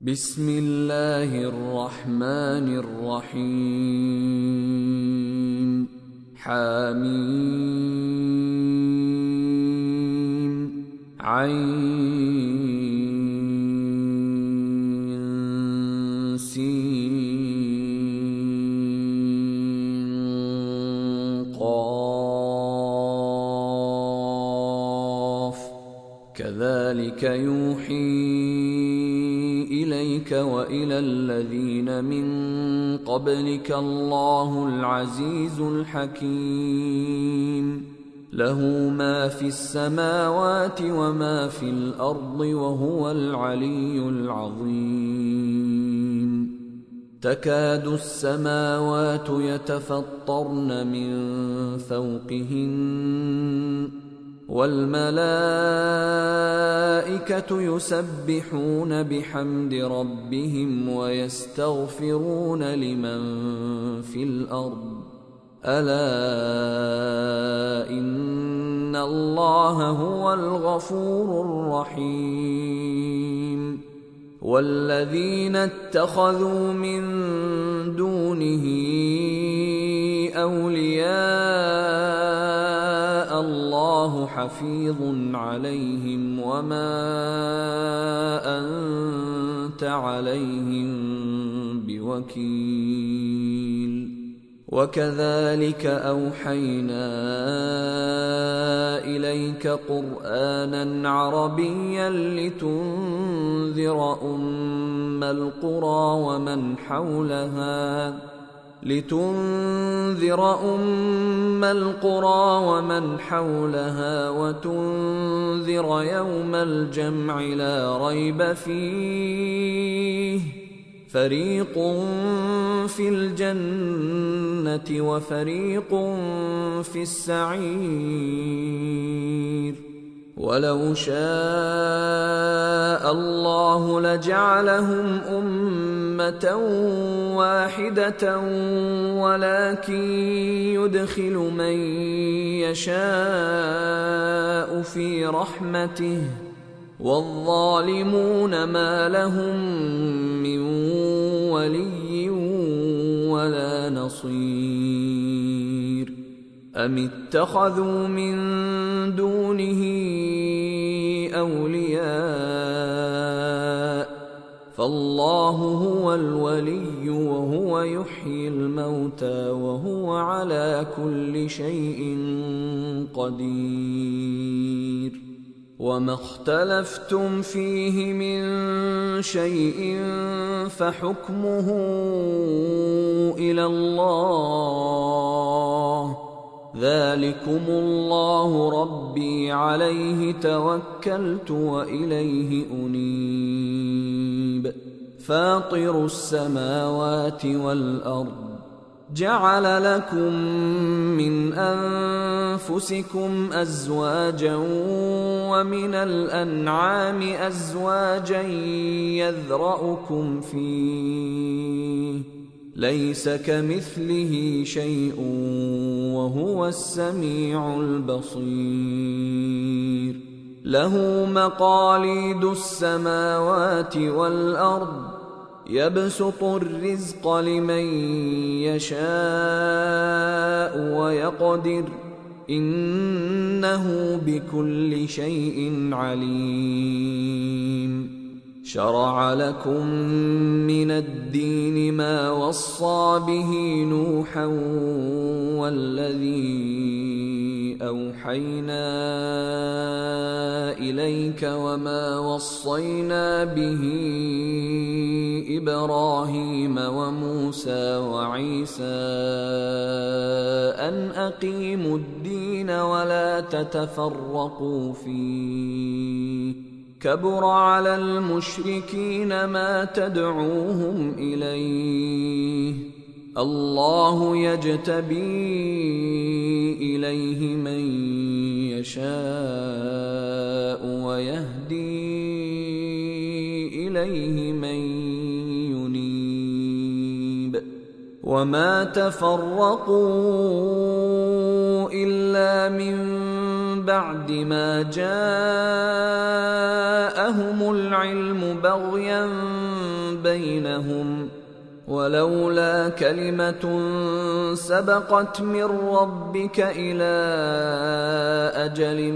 بسم الله الرحمن الرحيم حميم عين سين قاف كذلك يوحي إليك وإلى الذين من قبلك الله العزيز الحكيم له ما في السماوات وما في الأرض وهو العلي العظيم تكاد السماوات يتفطرن من فوقهن والملائكة يسبحون بحمد ربهم ويستغفرون لمن في الأرض ألا إن الله هو الغفور الرحيم والذين اتخذوا من دونه أولياء الله حفيظ عليهم وما أنت عليهم بوكيل وكذلك أوحينا إليك قرآنا عربيا لتنذر أم القرى ومن حولها وتنذر يوم الجمع لا ريب فيه فريق في الجنة وفريق في السعير ولو شاء الله لجعلهم أمة واحدة ولكن يدخل من يشاء في رحمته والظالمون ما لهم من ولي ولا نصير أم اتخذوا من دونه أولياء فالله هو الولي وهو يحيي الموتى وهو على كل شيء قدير وما اختلفتم فيه من شيء فحكمه إلى الله ذلكم الله ربي عليه توكلت وإليه أنيب فاطر السماوات والأرض جعل لكم من أنفسكم أزواجا ومن الأنعام أزواجا يذرأكم فيه ليس كمثله شيء وهو السميع البصير له مقاليد السماوات والأرض يبسط الرزق لمن يشاء ويقدر إنه بكل شيء عليم شرع لكم من الدين ما وصى به نوحا والذي أوحينا إليك وما وصينا به إبراهيم وموسى وعيسى أن أقيموا الدين ولا تتفرقوا فيه كبر على المشركين ما تدعوهم إليه الله يجتبي إليه من يشاء ويهدي إليه من ينيب وما تفرقوا إلا من بعد ما جاءهم العلم بغيا بينهم ولولا كلمة سبقت من ربك إلى أجل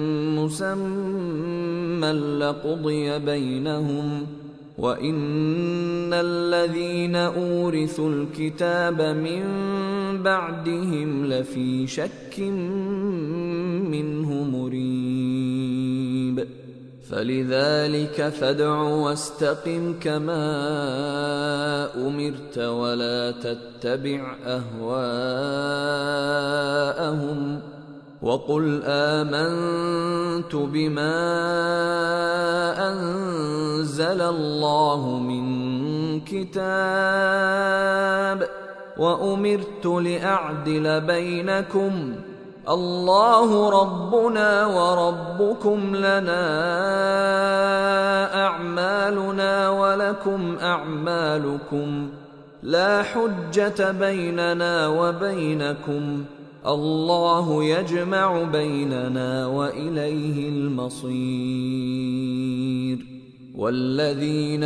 مسمى لقضي بينهم وإن الذين أورثوا الكتاب من بعدهم لفي شك منه مريب فلذلك فادع واستقم كما أمرت ولا تتبع أهواءهم وقل آمنت بما أنزل الله من كتاب وأمرت لأعدل بينكم الله ربنا وربكم لنا أعمالنا ولكم أعمالكم لا حجة بيننا وبينكم الله يجمع بيننا وإليه المصير والذين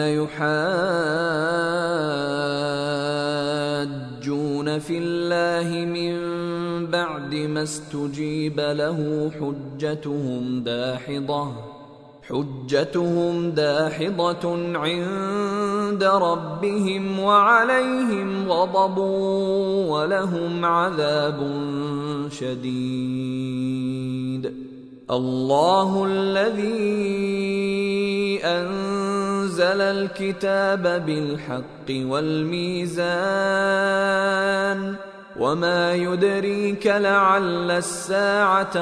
يحاجون في الله من بعد ما استجيب له حجتهم داحضة عند ربهم وعليهم غضب ولهم عذاب شديد الله الذي أنزل الكتاب بالحق والميزان وما يدريك لعل الساعة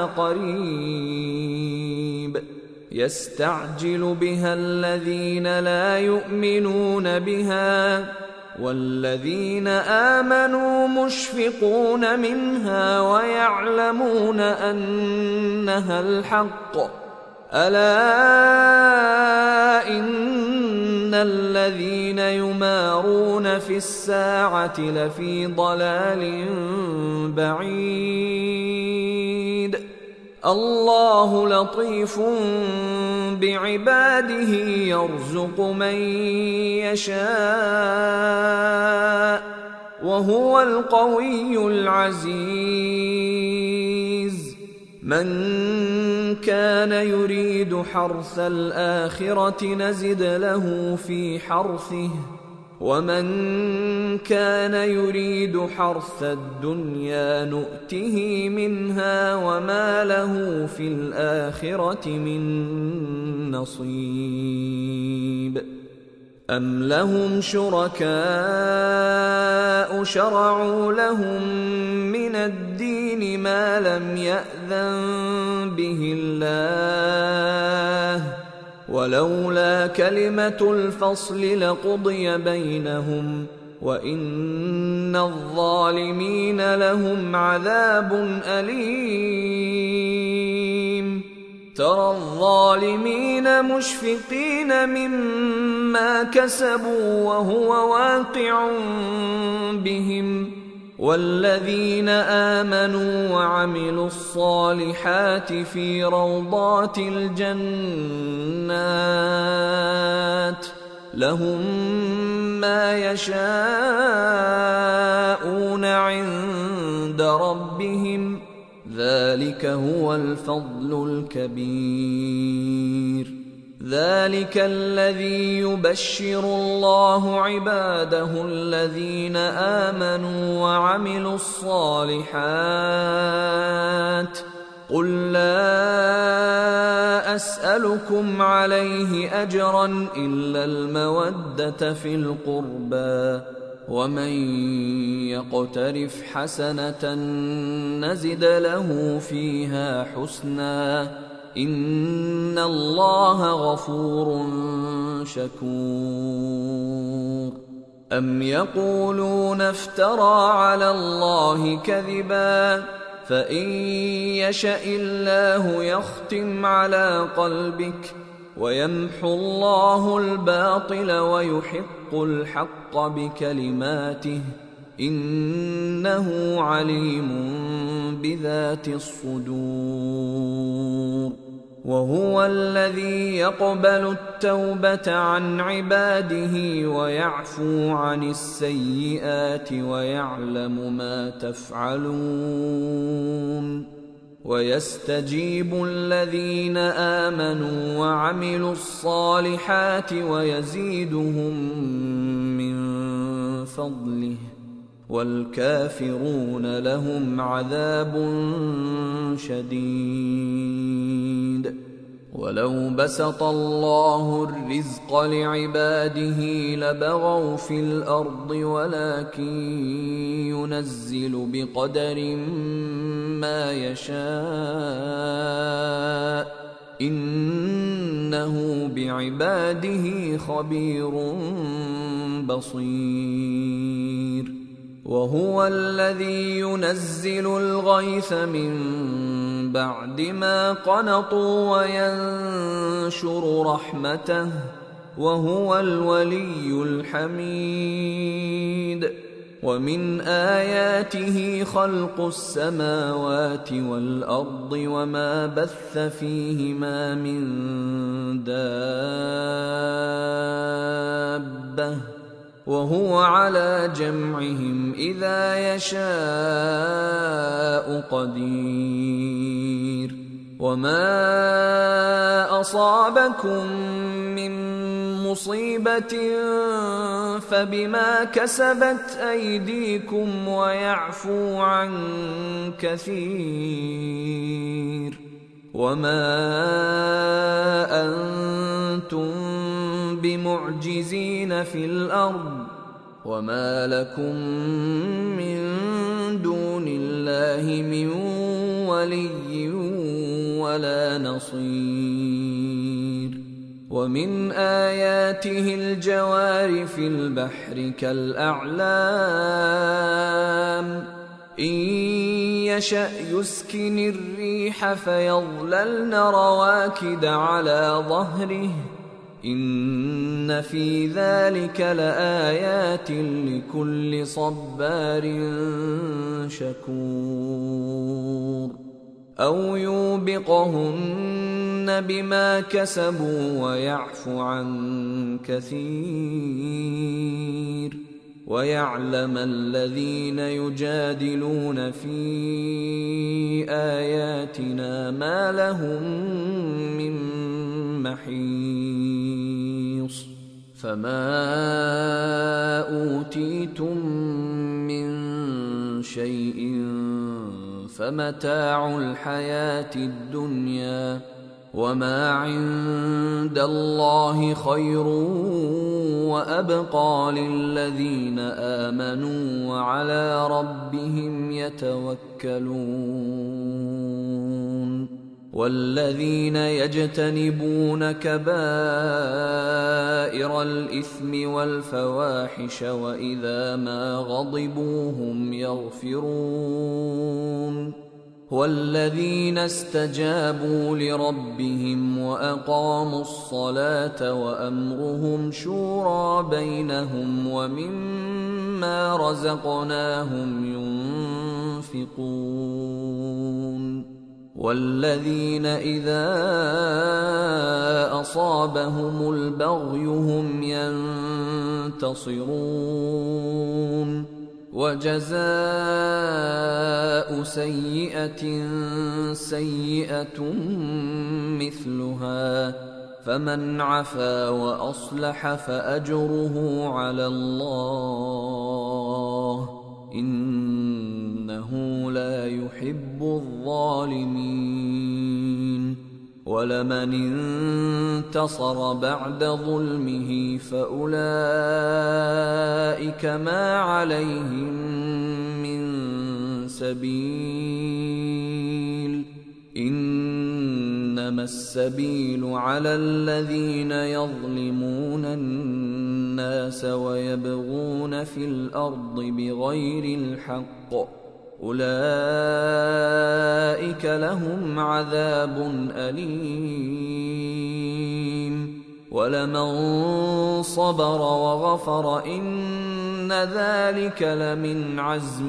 قريب يستعجل بها الذين لا يؤمنون بها والذين آمنوا مشفقون منها ويعلمون أنها الحق ألا إن الذين يمارون في الساعة لفي ضلال بعيد الله لطيف بعباده يرزق من يشاء وهو القوي العزيز من كان يريد حرث الآخرة نزد له في حرثه ومن كان يريد حرث الدنيا نؤته منها وما له في الآخرة من نصيب أم لهم شركاء شرعوا لهم من الدين ما لم يأذن به الله ولولا كلمة الفصل لقضي بينهم وإن الظالمين لهم عذاب أليم ترى الظالمين مشفقين مما كسبوا وهو واقع بهم والذين آمنوا وعملوا الصالحات في روضات الجنات لهم ما يشاءون عند ربهم ذلك هو الفضل الكبير ذلك الذي يبشر الله عباده الذين آمنوا وعملوا الصالحات قل لا أسألكم عليه أجرا إلا المودة في القربى ومن يقترف حسنة نزد له فيها حسنا إن الله غفور شكور أم يقولون افترى على الله كذبا فإن يشأ الله يختم على قلبك ويمحو الله الباطل ويحق الحق بكلماته إنه عليم بذات الصدور. وهو الذي يقبل التوبة عن عباده ويعفو عن السيئات ويعلم ما تفعلون، ويستجيب الذين آمنوا وعملوا الصالحات ويزيدهم من فضله، والكافرون لهم عذاب شديد. ولو بسط الله الرزق لعباده لبغوا في الأرض ولكن ينزل بقدر ما يشاء إنه بعباده خبير بصير. وهو الذي ينزل الغيث من بعد ما قنطوا وينشر رحمته وهو الولي الحميد. ومن آياته خلق السماوات والأرض وما بث فيهما من دابة وهو على جمعهم إذا يشاء قدير. وما أصابكم من مصيبة فبما كسبت أيديكم ويعفو عن كثير. وما أنتم بمعجزين في الأرض وما لكم من دون الله من ولي ولا نصير. ومن آياته الجوار في البحر كالأعلام إن يشأ يسكن الريح فيظللن رواكد على ظهره إن في ذلك لآيات لكل صبار شكور. أو يوبقهن بما كسبوا ويعفو عن كثير. ويعلم الذين يجادلون في آياتنا ما لهم من محيص. فما أوتيتم من شيء فمتاع الحياة الدنيا وما عند الله خير وأبقى للذين آمنوا وعلى ربهم يتوكلون. والذين يجتنبون كبائر الإثم والفواحش وإذا ما غضبوا هم يغفرون. والذين استجابوا لربهم وأقاموا الصلاة وأمرهم شورى بينهم ومما رزقناهم ينفقون. والذين إذا أصابهم البغي هم ينتصرون. وجزاء سيئة سيئة مثلها فمن عفا وأصلح فأجره على الله إنه لا يحب الظالمين. ولمن انتصر بعد ظلمه فأولئك ما عليهم من سبيل إنما السبيل على الذين يظلمون الناس ويبغون في الأرض بغير الحق أولئك لهم عذاب أليم. ولمن صبر وغفر إن ذلك لمن عزم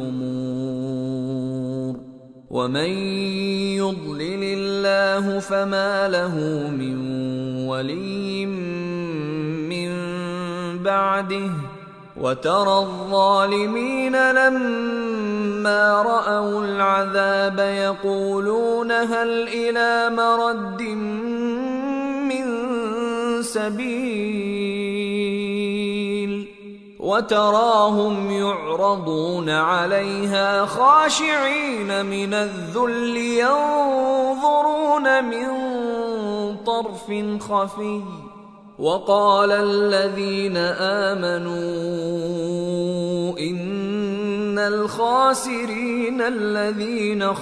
الأمور ومن يضلل الله فما له من ولي من بعده وترى الظالمين لما رأوا العذاب يقولون هل إلى مرد من سبيل وتراهم يعرضون عليها خاشعين من الذل ينظرون من طرف خفي وقال الذين آمنوا إن الخاسرين الذين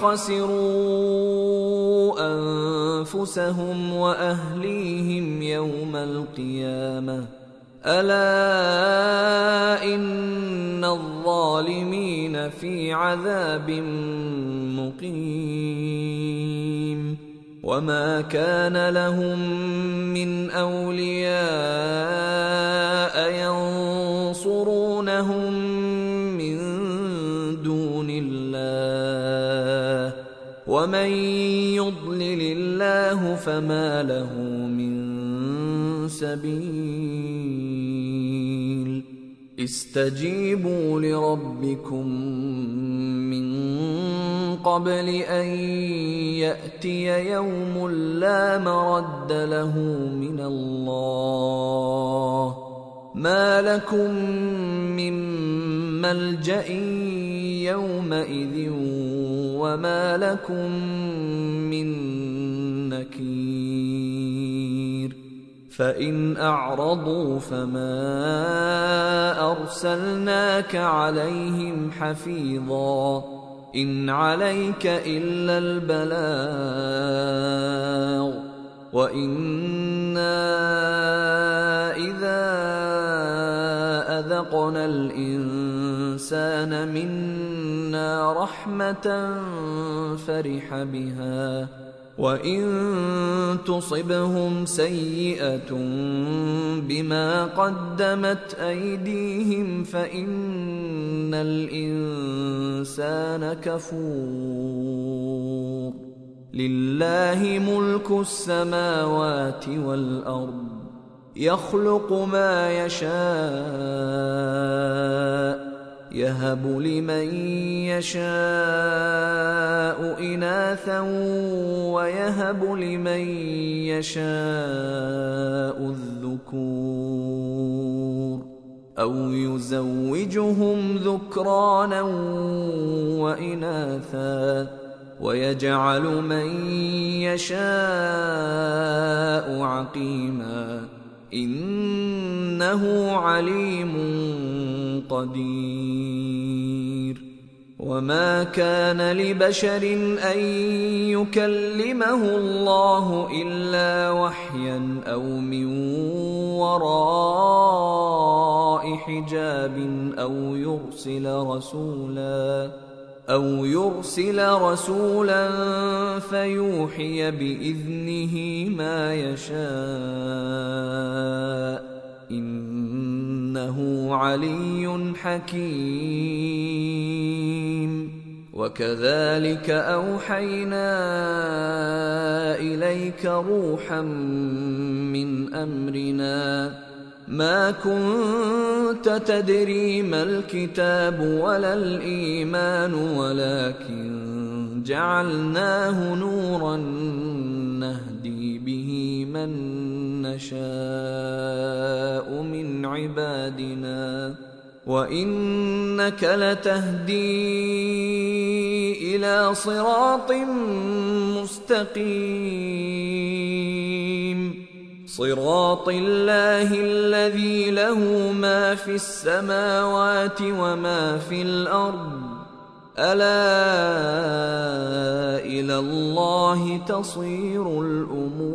خسروا أنفسهم وأهليهم يوم القيامة ألا إن الظالمين في عذاب مقيم وما كان لهم من أولياء ينصرونهم من دون الله ومن يضلل الله فما له من سبيل استجيبوا لربكم من قبل أن يأتي يوم لا مرد له من الله ما لكم من ملجأ يومئذ وما لكم من نكير فإن أعرضوا فما أرسلناك عليهم حفيظا إن عليك إلا البلاغ وإنا إذا أذقنا الإنسان منا رحمة فرح بها وإن تصبهم سيئة بما قدمت أيديهم فإن الإنسان كفور لله ملك السماوات والأرض يخلق ما يشاء يهب لمن يشاء إناثا ويهب لمن يشاء الذكور أو يزوجهم ذكرانا وإناثا ويجعل من يشاء عقيما إنه عليم قدير وما كان لبشر أن يكلمه الله إلا وحيا أو من وراء حجاب أو يرسل رسولا فيوحي بإذنه ما يشاء إنه علي حكيم وكذلك أوحينا إليك روحا من أمرنا ما كنت تدري ما الكتاب ولا الإيمان ولكن جعلناه نورا نهدي به من نشاء من عبادنا وإنك لتهدي إلى صراط مستقيم صراط الله الذي له ما في السماوات وما في الأرض ألا إلى الله تصير الأمور